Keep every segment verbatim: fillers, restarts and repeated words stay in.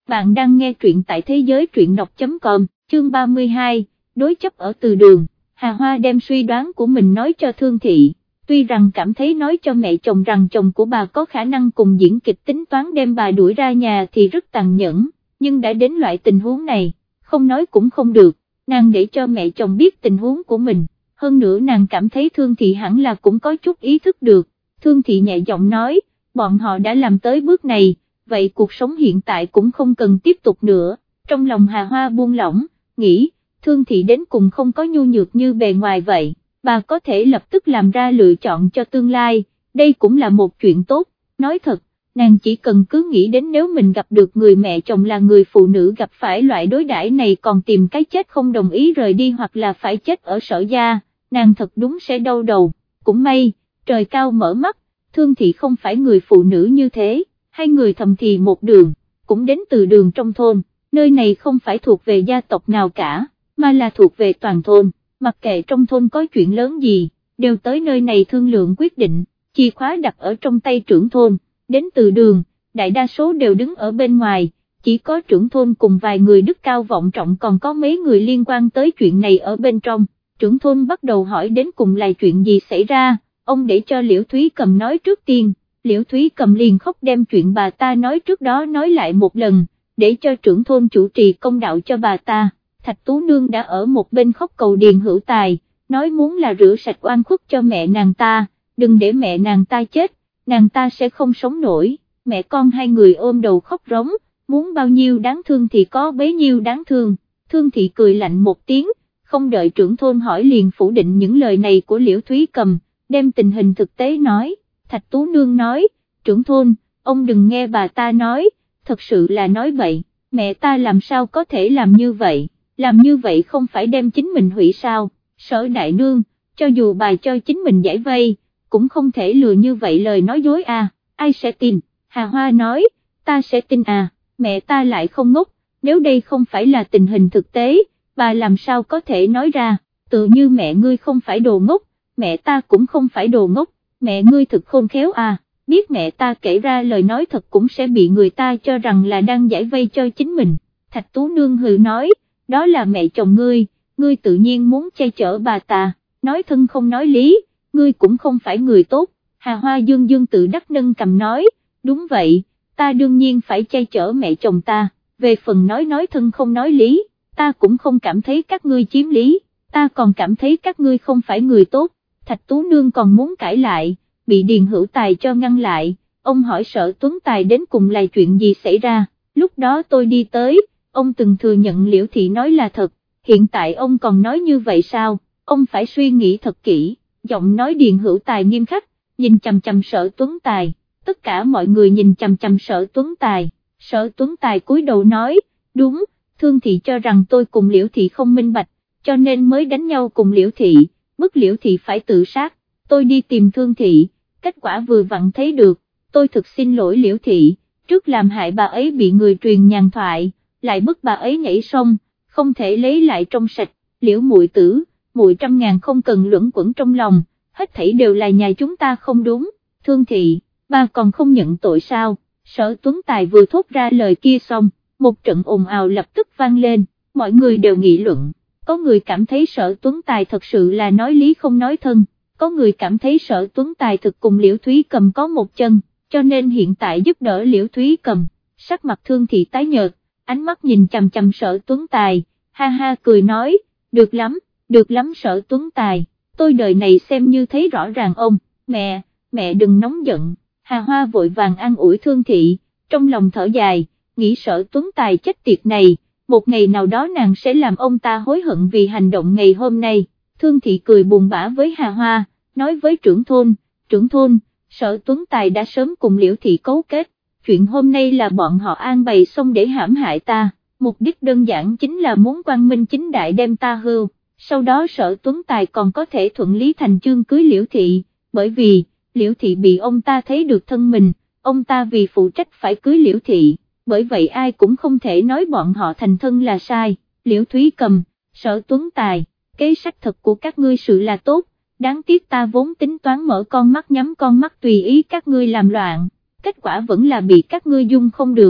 Bạn đang nghe truyện tại thế giới truyện đọc chấm com, chương ba mươi hai, đối chấp ở từ đường. Hà Hoa đem suy đoán của mình nói cho Thương Thị, tuy rằng cảm thấy nói cho mẹ chồng rằng chồng của bà có khả năng cùng diễn kịch tính toán đem bà đuổi ra nhà thì rất tàn nhẫn, nhưng đã đến loại tình huống này, không nói cũng không được, nàng để cho mẹ chồng biết tình huống của mình, hơn nữa nàng cảm thấy Thương Thị hẳn là cũng có chút ý thức được. Thương Thị nhẹ giọng nói, bọn họ đã làm tới bước này, vậy cuộc sống hiện tại cũng không cần tiếp tục nữa. Trong lòng Hà Hoa buông lỏng, nghĩ, Thương Thị đến cùng không có nhu nhược như bề ngoài vậy, bà có thể lập tức làm ra lựa chọn cho tương lai, đây cũng là một chuyện tốt. Nói thật, nàng chỉ cần cứ nghĩ đến nếu mình gặp được người mẹ chồng là người phụ nữ gặp phải loại đối đãi này còn tìm cái chết không đồng ý rời đi hoặc là phải chết ở Sở gia, nàng thật đúng sẽ đau đầu. Cũng may, trời cao mở mắt, Thương Thị không phải người phụ nữ như thế. Hai người thầm thì một đường, cũng đến từ đường trong thôn, nơi này không phải thuộc về gia tộc nào cả, mà là thuộc về toàn thôn, mặc kệ trong thôn có chuyện lớn gì, đều tới nơi này thương lượng quyết định, chìa khóa đặt ở trong tay trưởng thôn, đến từ đường, đại đa số đều đứng ở bên ngoài, chỉ có trưởng thôn cùng vài người đức cao vọng trọng còn có mấy người liên quan tới chuyện này ở bên trong. Trưởng thôn bắt đầu hỏi đến cùng là chuyện gì xảy ra, ông để cho Liễu Thúy Cầm nói trước tiên. Liễu Thúy Cầm liền khóc đem chuyện bà ta nói trước đó nói lại một lần, để cho trưởng thôn chủ trì công đạo cho bà ta. Thạch Tú Nương đã ở một bên khóc cầu Điền Hữu Tài, nói muốn là rửa sạch oan khuất cho mẹ nàng ta, đừng để mẹ nàng ta chết, nàng ta sẽ không sống nổi. Mẹ con hai người ôm đầu khóc rống, muốn bao nhiêu đáng thương thì có bấy nhiêu đáng thương. Thương Thị cười lạnh một tiếng, không đợi trưởng thôn hỏi liền phủ định những lời này của Liễu Thúy Cầm, đem tình hình thực tế nói. Thạch Tú Nương nói, trưởng thôn, ông đừng nghe bà ta nói, thật sự là nói bậy, mẹ ta làm sao có thể làm như vậy, làm như vậy không phải đem chính mình hủy sao. Sở đại nương, cho dù bà cho chính mình giải vây, cũng không thể lừa như vậy lời nói dối à, ai sẽ tin. Hà Hoa nói, ta sẽ tin à, mẹ ta lại không ngốc, nếu đây không phải là tình hình thực tế, bà làm sao có thể nói ra, tự như mẹ ngươi không phải đồ ngốc, mẹ ta cũng không phải đồ ngốc. Mẹ ngươi thực khôn khéo à, biết mẹ ta kể ra lời nói thật cũng sẽ bị người ta cho rằng là đang giải vây cho chính mình. Thạch Tú Nương hừ nói, đó là mẹ chồng ngươi, ngươi tự nhiên muốn che chở bà ta, nói thân không nói lý, ngươi cũng không phải người tốt. Hà Hoa dương dương tự đắc nâng cầm nói, đúng vậy, ta đương nhiên phải che chở mẹ chồng ta, về phần nói nói thân không nói lý, ta cũng không cảm thấy các ngươi chiếm lý, ta còn cảm thấy các ngươi không phải người tốt. Thạch Tú Nương còn muốn cãi lại, bị Điền Hữu Tài cho ngăn lại, ông hỏi Sở Tuấn Tài đến cùng là chuyện gì xảy ra, lúc đó tôi đi tới, ông từng thừa nhận Liễu Thị nói là thật, hiện tại ông còn nói như vậy sao, ông phải suy nghĩ thật kỹ. Giọng nói Điền Hữu Tài nghiêm khắc, nhìn chằm chằm Sở Tuấn Tài, tất cả mọi người nhìn chằm chằm Sở Tuấn Tài. Sở Tuấn Tài cúi đầu nói, đúng, Thương Thị cho rằng tôi cùng Liễu Thị không minh bạch, cho nên mới đánh nhau cùng Liễu Thị, bức Liễu Thị phải tự sát, tôi đi tìm Thương Thị, kết quả vừa vặn thấy được, tôi thực xin lỗi Liễu Thị, trước làm hại bà ấy bị người truyền nhàn thoại, lại bức bà ấy nhảy sông, không thể lấy lại trong sạch. Liễu muội tử, muội trăm ngàn không cần luẩn quẩn trong lòng, hết thảy đều là nhà chúng ta không đúng. Thương Thị, bà còn không nhận tội sao? Sở Tuấn Tài vừa thốt ra lời kia xong, một trận ồn ào lập tức vang lên, mọi người đều nghị luận. Có người cảm thấy Sở Tuấn Tài thật sự là nói lý không nói thân, có người cảm thấy Sở Tuấn Tài thực cùng Liễu Thúy Cầm có một chân, cho nên hiện tại giúp đỡ Liễu Thúy Cầm. Sắc mặt Thương Thị tái nhợt, ánh mắt nhìn chằm chằm Sở Tuấn Tài, ha ha cười nói, được lắm, được lắm Sở Tuấn Tài, tôi đời này xem như thấy rõ ràng ông. Mẹ, mẹ đừng nóng giận. Hà Hoa vội vàng an ủi Thương Thị, trong lòng thở dài, nghĩ Sở Tuấn Tài chết tiệt này, một ngày nào đó nàng sẽ làm ông ta hối hận vì hành động ngày hôm nay. Thương Thị cười buồn bã với Hà Hoa, nói với trưởng thôn, trưởng thôn, Sở Tuấn Tài đã sớm cùng Liễu Thị cấu kết, chuyện hôm nay là bọn họ an bày xong để hãm hại ta, mục đích đơn giản chính là muốn quang minh chính đại đem ta hưu, sau đó Sở Tuấn Tài còn có thể thuận lý thành chương cưới Liễu Thị, bởi vì, Liễu Thị bị ông ta thấy được thân mình, ông ta vì phụ trách phải cưới Liễu Thị, bởi vậy ai cũng không thể nói bọn họ thành thân là sai. Liễu Thúy Cầm, Sở Tuấn Tài, kế sách thật của các ngươi sự là tốt, đáng tiếc ta vốn tính toán mở con mắt nhắm con mắt tùy ý các ngươi làm loạn, kết quả vẫn là bị các ngươi dung không được,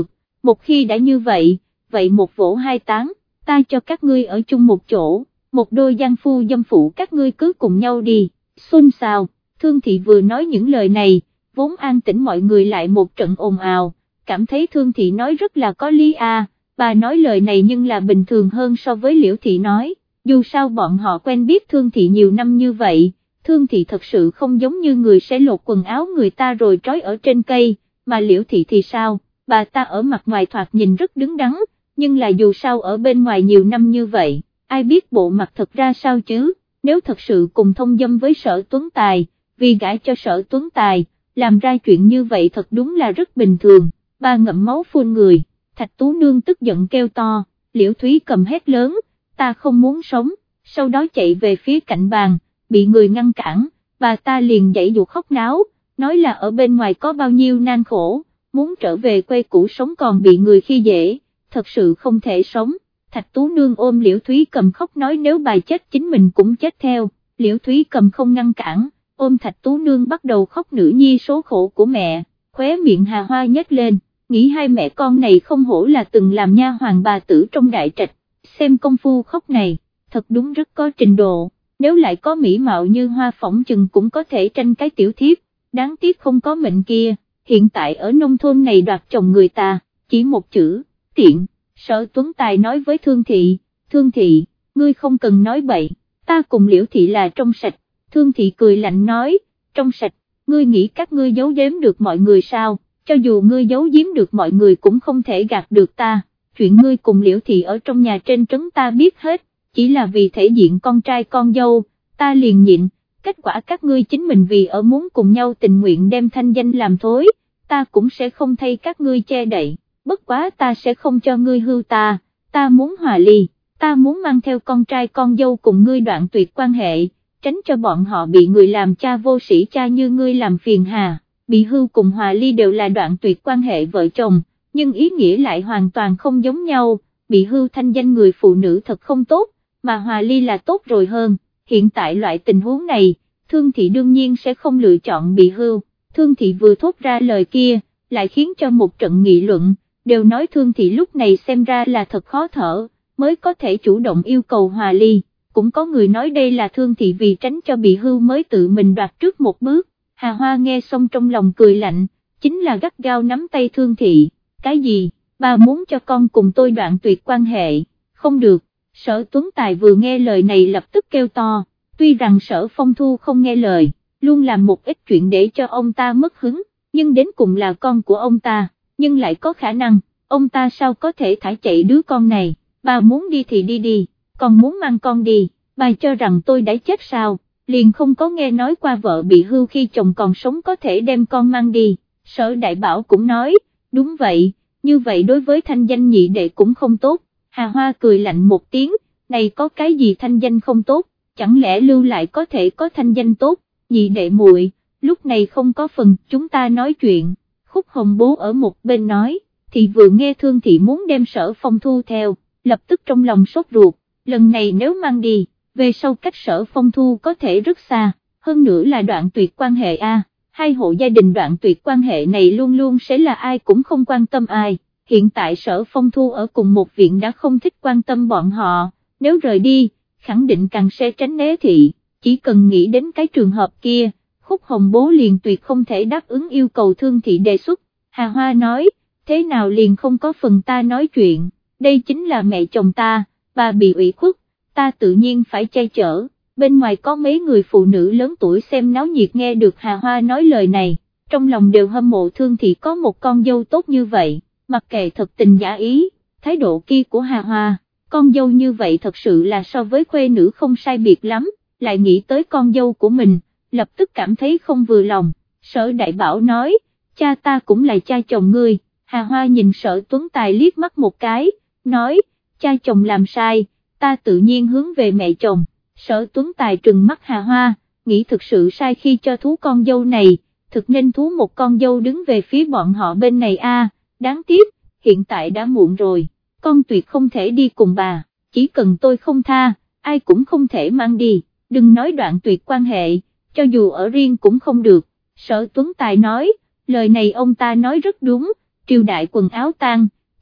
một khi đã như vậy, vậy một vỗ hai tán, ta cho các ngươi ở chung một chỗ, một đôi giang phu dâm phụ các ngươi cứ cùng nhau đi, xôn xao. Thương Thị vừa nói những lời này, vốn an tĩnh mọi người lại một trận ồn ào, cảm thấy Thương Thị nói rất là có lý à, bà nói lời này nhưng là bình thường hơn so với Liễu Thị nói, dù sao bọn họ quen biết Thương Thị nhiều năm như vậy, Thương Thị thật sự không giống như người sẽ lột quần áo người ta rồi trói ở trên cây, mà Liễu Thị thì sao, bà ta ở mặt ngoài thoạt nhìn rất đứng đắn, nhưng là dù sao ở bên ngoài nhiều năm như vậy, ai biết bộ mặt thật ra sao chứ, nếu thật sự cùng thông dâm với Sở Tuấn Tài, vì gả cho Sở Tuấn Tài, làm ra chuyện như vậy thật đúng là rất bình thường, bà ngậm máu phun người, Thạch Tú Nương tức giận kêu to, Liễu Thúy Cầm hét lớn, ta không muốn sống, sau đó chạy về phía cạnh bàn, bị người ngăn cản, bà ta liền giãy giụa khóc náo, nói là ở bên ngoài có bao nhiêu nan khổ, muốn trở về quê cũ sống còn bị người khi dễ, thật sự không thể sống. Thạch Tú Nương ôm Liễu Thúy Cầm khóc nói nếu bà chết chính mình cũng chết theo, Liễu Thúy Cầm không ngăn cản, ôm Thạch Tú Nương bắt đầu khóc nữ nhi số khổ của mẹ, khóe miệng Hà Hoa nhếch lên, nghĩ hai mẹ con này không hổ là từng làm nha hoàn bà tử trong đại trạch, xem công phu khóc này, thật đúng rất có trình độ, nếu lại có mỹ mạo như Hoa phỏng chừng cũng có thể tranh cái tiểu thiếp, đáng tiếc không có mệnh kia, hiện tại ở nông thôn này đoạt chồng người ta, chỉ một chữ, tiện. Sở Tuấn Tài nói với Thương Thị, Thương Thị, ngươi không cần nói bậy, ta cùng Liễu Thị là trong sạch, Thương Thị cười lạnh nói, trong sạch, ngươi nghĩ các ngươi giấu giếm được mọi người sao, cho dù ngươi giấu giếm được mọi người cũng không thể gạt được ta, chuyện ngươi cùng Liễu Thị ở trong nhà trên trấn ta biết hết, chỉ là vì thể diện con trai con dâu, ta liền nhịn, kết quả các ngươi chính mình vì ở muốn cùng nhau tình nguyện đem thanh danh làm thối, ta cũng sẽ không thay các ngươi che đậy. Bất quá ta sẽ không cho ngươi hưu ta, ta muốn hòa ly, ta muốn mang theo con trai con dâu cùng ngươi đoạn tuyệt quan hệ, tránh cho bọn họ bị người làm cha vô sĩ cha như ngươi làm phiền hà, bị hưu cùng hòa ly đều là đoạn tuyệt quan hệ vợ chồng, nhưng ý nghĩa lại hoàn toàn không giống nhau, bị hưu thanh danh người phụ nữ thật không tốt, mà hòa ly là tốt rồi hơn, hiện tại loại tình huống này, Thương Thị đương nhiên sẽ không lựa chọn bị hưu, Thương Thị vừa thốt ra lời kia, lại khiến cho một trận nghị luận, đều nói Thương Thị lúc này xem ra là thật khó thở, mới có thể chủ động yêu cầu hòa ly, cũng có người nói đây là Thương Thị vì tránh cho bị hưu mới tự mình đoạt trước một bước, Hà Hoa nghe xong trong lòng cười lạnh, chính là gắt gao nắm tay Thương Thị, cái gì, bà muốn cho con cùng tôi đoạn tuyệt quan hệ, không được, Sở Tuấn Tài vừa nghe lời này lập tức kêu to, tuy rằng Sở Phong Thu không nghe lời, luôn làm một ít chuyện để cho ông ta mất hứng, nhưng đến cùng là con của ông ta. Nhưng lại có khả năng, ông ta sao có thể thả chạy đứa con này, bà muốn đi thì đi đi, còn muốn mang con đi, bà cho rằng tôi đã chết sao, liền không có nghe nói qua vợ bị hưu khi chồng còn sống có thể đem con mang đi, Sở Đại Bảo cũng nói, đúng vậy, như vậy đối với thanh danh nhị đệ cũng không tốt, Hà Hoa cười lạnh một tiếng, này có cái gì thanh danh không tốt, chẳng lẽ lưu lại có thể có thanh danh tốt, nhị đệ muội, lúc này không có phần chúng ta nói chuyện. Khúc Hồng Bố ở một bên nói, thì vừa nghe Thương Thị muốn đem Sở Phong Thu theo, lập tức trong lòng sốt ruột, lần này nếu mang đi, về sau cách Sở Phong Thu có thể rất xa, hơn nữa là đoạn tuyệt quan hệ a, hai hộ gia đình đoạn tuyệt quan hệ này luôn luôn sẽ là ai cũng không quan tâm ai, hiện tại Sở Phong Thu ở cùng một viện đã không thích quan tâm bọn họ, nếu rời đi, khẳng định càng sẽ tránh né thị, chỉ cần nghĩ đến cái trường hợp kia. Khúc Hồng Bố liền tuyệt không thể đáp ứng yêu cầu Thương Thị đề xuất, Hà Hoa nói, thế nào liền không có phần ta nói chuyện, đây chính là mẹ chồng ta, bà bị ủy khuất, ta tự nhiên phải che chở, bên ngoài có mấy người phụ nữ lớn tuổi xem náo nhiệt nghe được Hà Hoa nói lời này, trong lòng đều hâm mộ Thương Thị có một con dâu tốt như vậy, mặc kệ thật tình giả ý, thái độ kia của Hà Hoa, con dâu như vậy thật sự là so với khuê nữ không sai biệt lắm, lại nghĩ tới con dâu của mình, lập tức cảm thấy không vừa lòng, Sở Đại Bảo nói, cha ta cũng là cha chồng ngươi, Hà Hoa nhìn Sở Tuấn Tài liếc mắt một cái, nói, cha chồng làm sai, ta tự nhiên hướng về mẹ chồng, Sở Tuấn Tài trừng mắt Hà Hoa, nghĩ thực sự sai khi cho thú con dâu này, thực nên thú một con dâu đứng về phía bọn họ bên này a. Đáng tiếc, hiện tại đã muộn rồi, con tuyệt không thể đi cùng bà, chỉ cần tôi không tha, ai cũng không thể mang đi, đừng nói đoạn tuyệt quan hệ, cho dù ở riêng cũng không được, Sở Tuấn Tài nói, lời này ông ta nói rất đúng, triều đại quần áo tan,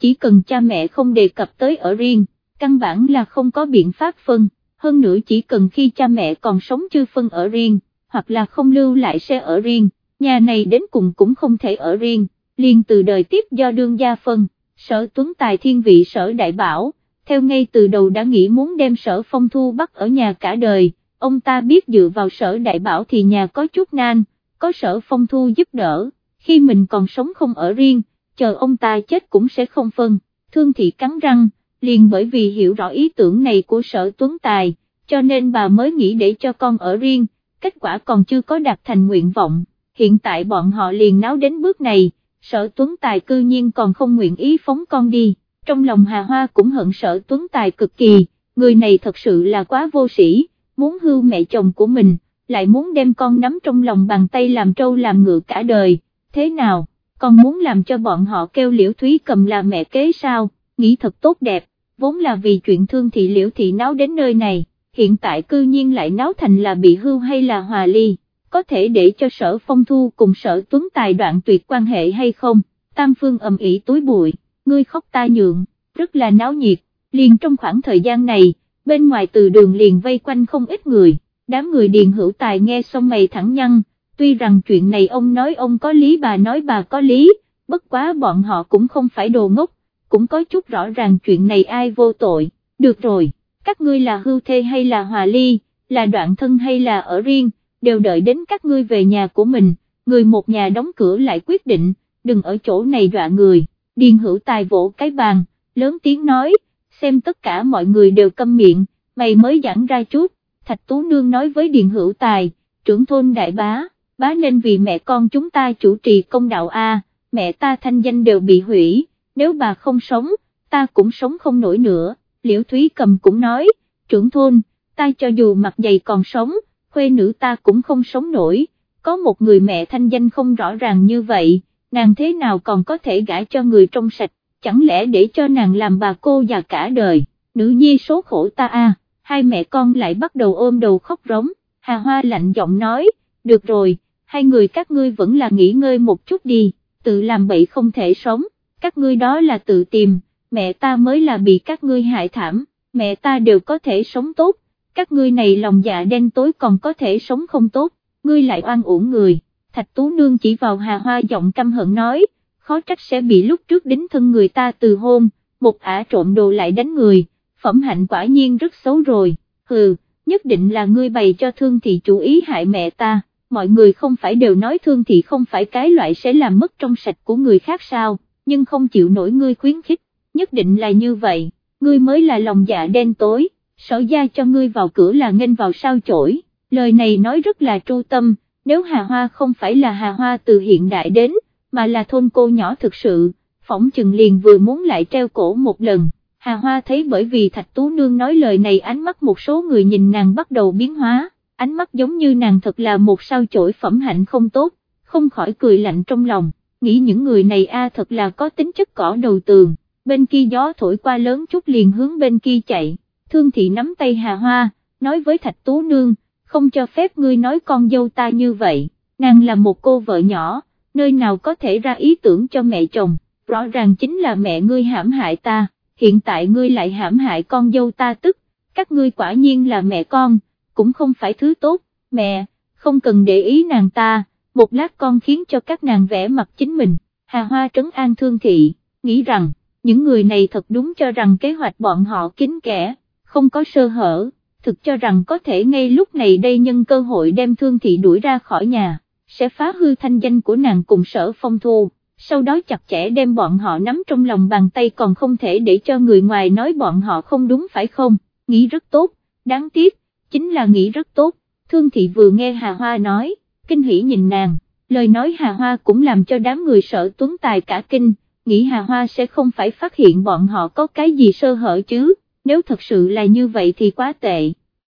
chỉ cần cha mẹ không đề cập tới ở riêng, căn bản là không có biện pháp phân, hơn nữa chỉ cần khi cha mẹ còn sống chưa phân ở riêng, hoặc là không lưu lại sẽ ở riêng, nhà này đến cùng cũng không thể ở riêng, liền từ đời tiếp do đương gia phân. Sở Tuấn Tài thiên vị Sở Đại Bảo, theo ngay từ đầu đã nghĩ muốn đem Sở Phong Thu bắt ở nhà cả đời, ông ta biết dựa vào Sở Đại Bảo thì nhà có chút nan, có Sở Phong Thu giúp đỡ, khi mình còn sống không ở riêng, chờ ông ta chết cũng sẽ không phân. Thương Thị cắn răng, liền bởi vì hiểu rõ ý tưởng này của Sở Tuấn Tài, cho nên bà mới nghĩ để cho con ở riêng, kết quả còn chưa có đạt thành nguyện vọng, hiện tại bọn họ liền náo đến bước này. Sở Tuấn Tài cư nhiên còn không nguyện ý phóng con đi, trong lòng Hà Hoa cũng hận Sở Tuấn Tài cực kỳ, người này thật sự là quá vô sĩ, muốn hưu mẹ chồng của mình, lại muốn đem con nắm trong lòng bàn tay làm trâu làm ngựa cả đời, thế nào, còn muốn làm cho bọn họ kêu Liễu Thúy Cầm là mẹ kế sao, nghĩ thật tốt đẹp, vốn là vì chuyện Thương Thị Liễu Thị náo đến nơi này, hiện tại cư nhiên lại náo thành là bị hưu hay là hòa ly. Có thể để cho Sở Phong Thu cùng Sở Tuấn Tài đoạn tuyệt quan hệ hay không? Tam phương ầm ĩ túi bụi, ngươi khóc ta nhượng, rất là náo nhiệt, liền trong khoảng thời gian này, bên ngoài từ đường liền vây quanh không ít người, đám người Điền Hữu Tài nghe xong mày thẳng nhăn, tuy rằng chuyện này ông nói ông có lý bà nói bà có lý, bất quá bọn họ cũng không phải đồ ngốc, cũng có chút rõ ràng chuyện này ai vô tội, được rồi, các ngươi là hưu thê hay là hòa ly, là đoạn thân hay là ở riêng, đều đợi đến các ngươi về nhà của mình, người một nhà đóng cửa lại quyết định, đừng ở chỗ này dọa người. Điền Hữu Tài vỗ cái bàn, lớn tiếng nói, xem tất cả mọi người đều câm miệng, mày mới giảng ra chút. Thạch Tú Nương nói với Điền Hữu Tài, trưởng thôn đại bá, bá nên vì mẹ con chúng ta chủ trì công đạo a, mẹ ta thanh danh đều bị hủy, nếu bà không sống, ta cũng sống không nổi nữa. Liễu Thúy Cầm cũng nói, trưởng thôn, ta cho dù mặt dày còn sống, khuê nữ ta cũng không sống nổi, có một người mẹ thanh danh không rõ ràng như vậy, nàng thế nào còn có thể gả cho người trong sạch, chẳng lẽ để cho nàng làm bà cô già cả đời, nữ nhi số khổ ta a. Hai mẹ con lại bắt đầu ôm đầu khóc rống, Hà Hoa lạnh giọng nói, được rồi, hai người các ngươi vẫn là nghỉ ngơi một chút đi, tự làm bậy không thể sống, các ngươi đó là tự tìm, mẹ ta mới là bị các ngươi hại thảm, mẹ ta đều có thể sống tốt. Các ngươi này lòng dạ đen tối còn có thể sống không tốt, ngươi lại oan uổng người. Thạch Tú Nương chỉ vào Hà Hoa giọng căm hận nói, khó trách sẽ bị lúc trước đính thân người ta từ hôn, một ả trộm đồ lại đánh người, phẩm hạnh quả nhiên rất xấu rồi, hừ, nhất định là ngươi bày cho Thương Thị chủ ý hại mẹ ta, mọi người không phải đều nói Thương Thị không phải cái loại sẽ làm mất trong sạch của người khác sao, nhưng không chịu nổi ngươi khuyến khích, nhất định là như vậy, ngươi mới là lòng dạ đen tối. Sở gia cho ngươi vào cửa là nghênh vào sao chổi, lời này nói rất là tru tâm, nếu Hà Hoa không phải là Hà Hoa từ hiện đại đến, mà là thôn cô nhỏ thực sự, phỏng chừng liền vừa muốn lại treo cổ một lần. Hà Hoa thấy bởi vì Thạch Tú Nương nói lời này ánh mắt một số người nhìn nàng bắt đầu biến hóa, ánh mắt giống như nàng thật là một sao chổi phẩm hạnh không tốt, không khỏi cười lạnh trong lòng, nghĩ những người này a thật là có tính chất cỏ đầu tường, bên kia gió thổi qua lớn chút liền hướng bên kia chạy. Thương Thị nắm tay Hà Hoa, nói với Thạch Tú Nương, không cho phép ngươi nói con dâu ta như vậy, nàng là một cô vợ nhỏ, nơi nào có thể ra ý tưởng cho mẹ chồng, rõ ràng chính là mẹ ngươi hãm hại ta, hiện tại ngươi lại hãm hại con dâu ta tức, các ngươi quả nhiên là mẹ con, cũng không phải thứ tốt, mẹ, không cần để ý nàng ta, một lát con khiến cho các nàng vẽ mặt chính mình. Hà Hoa trấn an Thương Thị, nghĩ rằng, những người này thật đúng cho rằng kế hoạch bọn họ kín kẽ, không có sơ hở, thực cho rằng có thể ngay lúc này đây nhân cơ hội đem Thương Thị đuổi ra khỏi nhà, sẽ phá hư thanh danh của nàng cùng Sở Phong Thu, sau đó chặt chẽ đem bọn họ nắm trong lòng bàn tay còn không thể để cho người ngoài nói bọn họ không đúng phải không, nghĩ rất tốt, đáng tiếc, chính là nghĩ rất tốt. Thương Thị vừa nghe Hà Hoa nói, kinh hỉ nhìn nàng, lời nói Hà Hoa cũng làm cho đám người Sở Tuấn Tài cả kinh, nghĩ Hà Hoa sẽ không phải phát hiện bọn họ có cái gì sơ hở chứ. Nếu thật sự là như vậy thì quá tệ,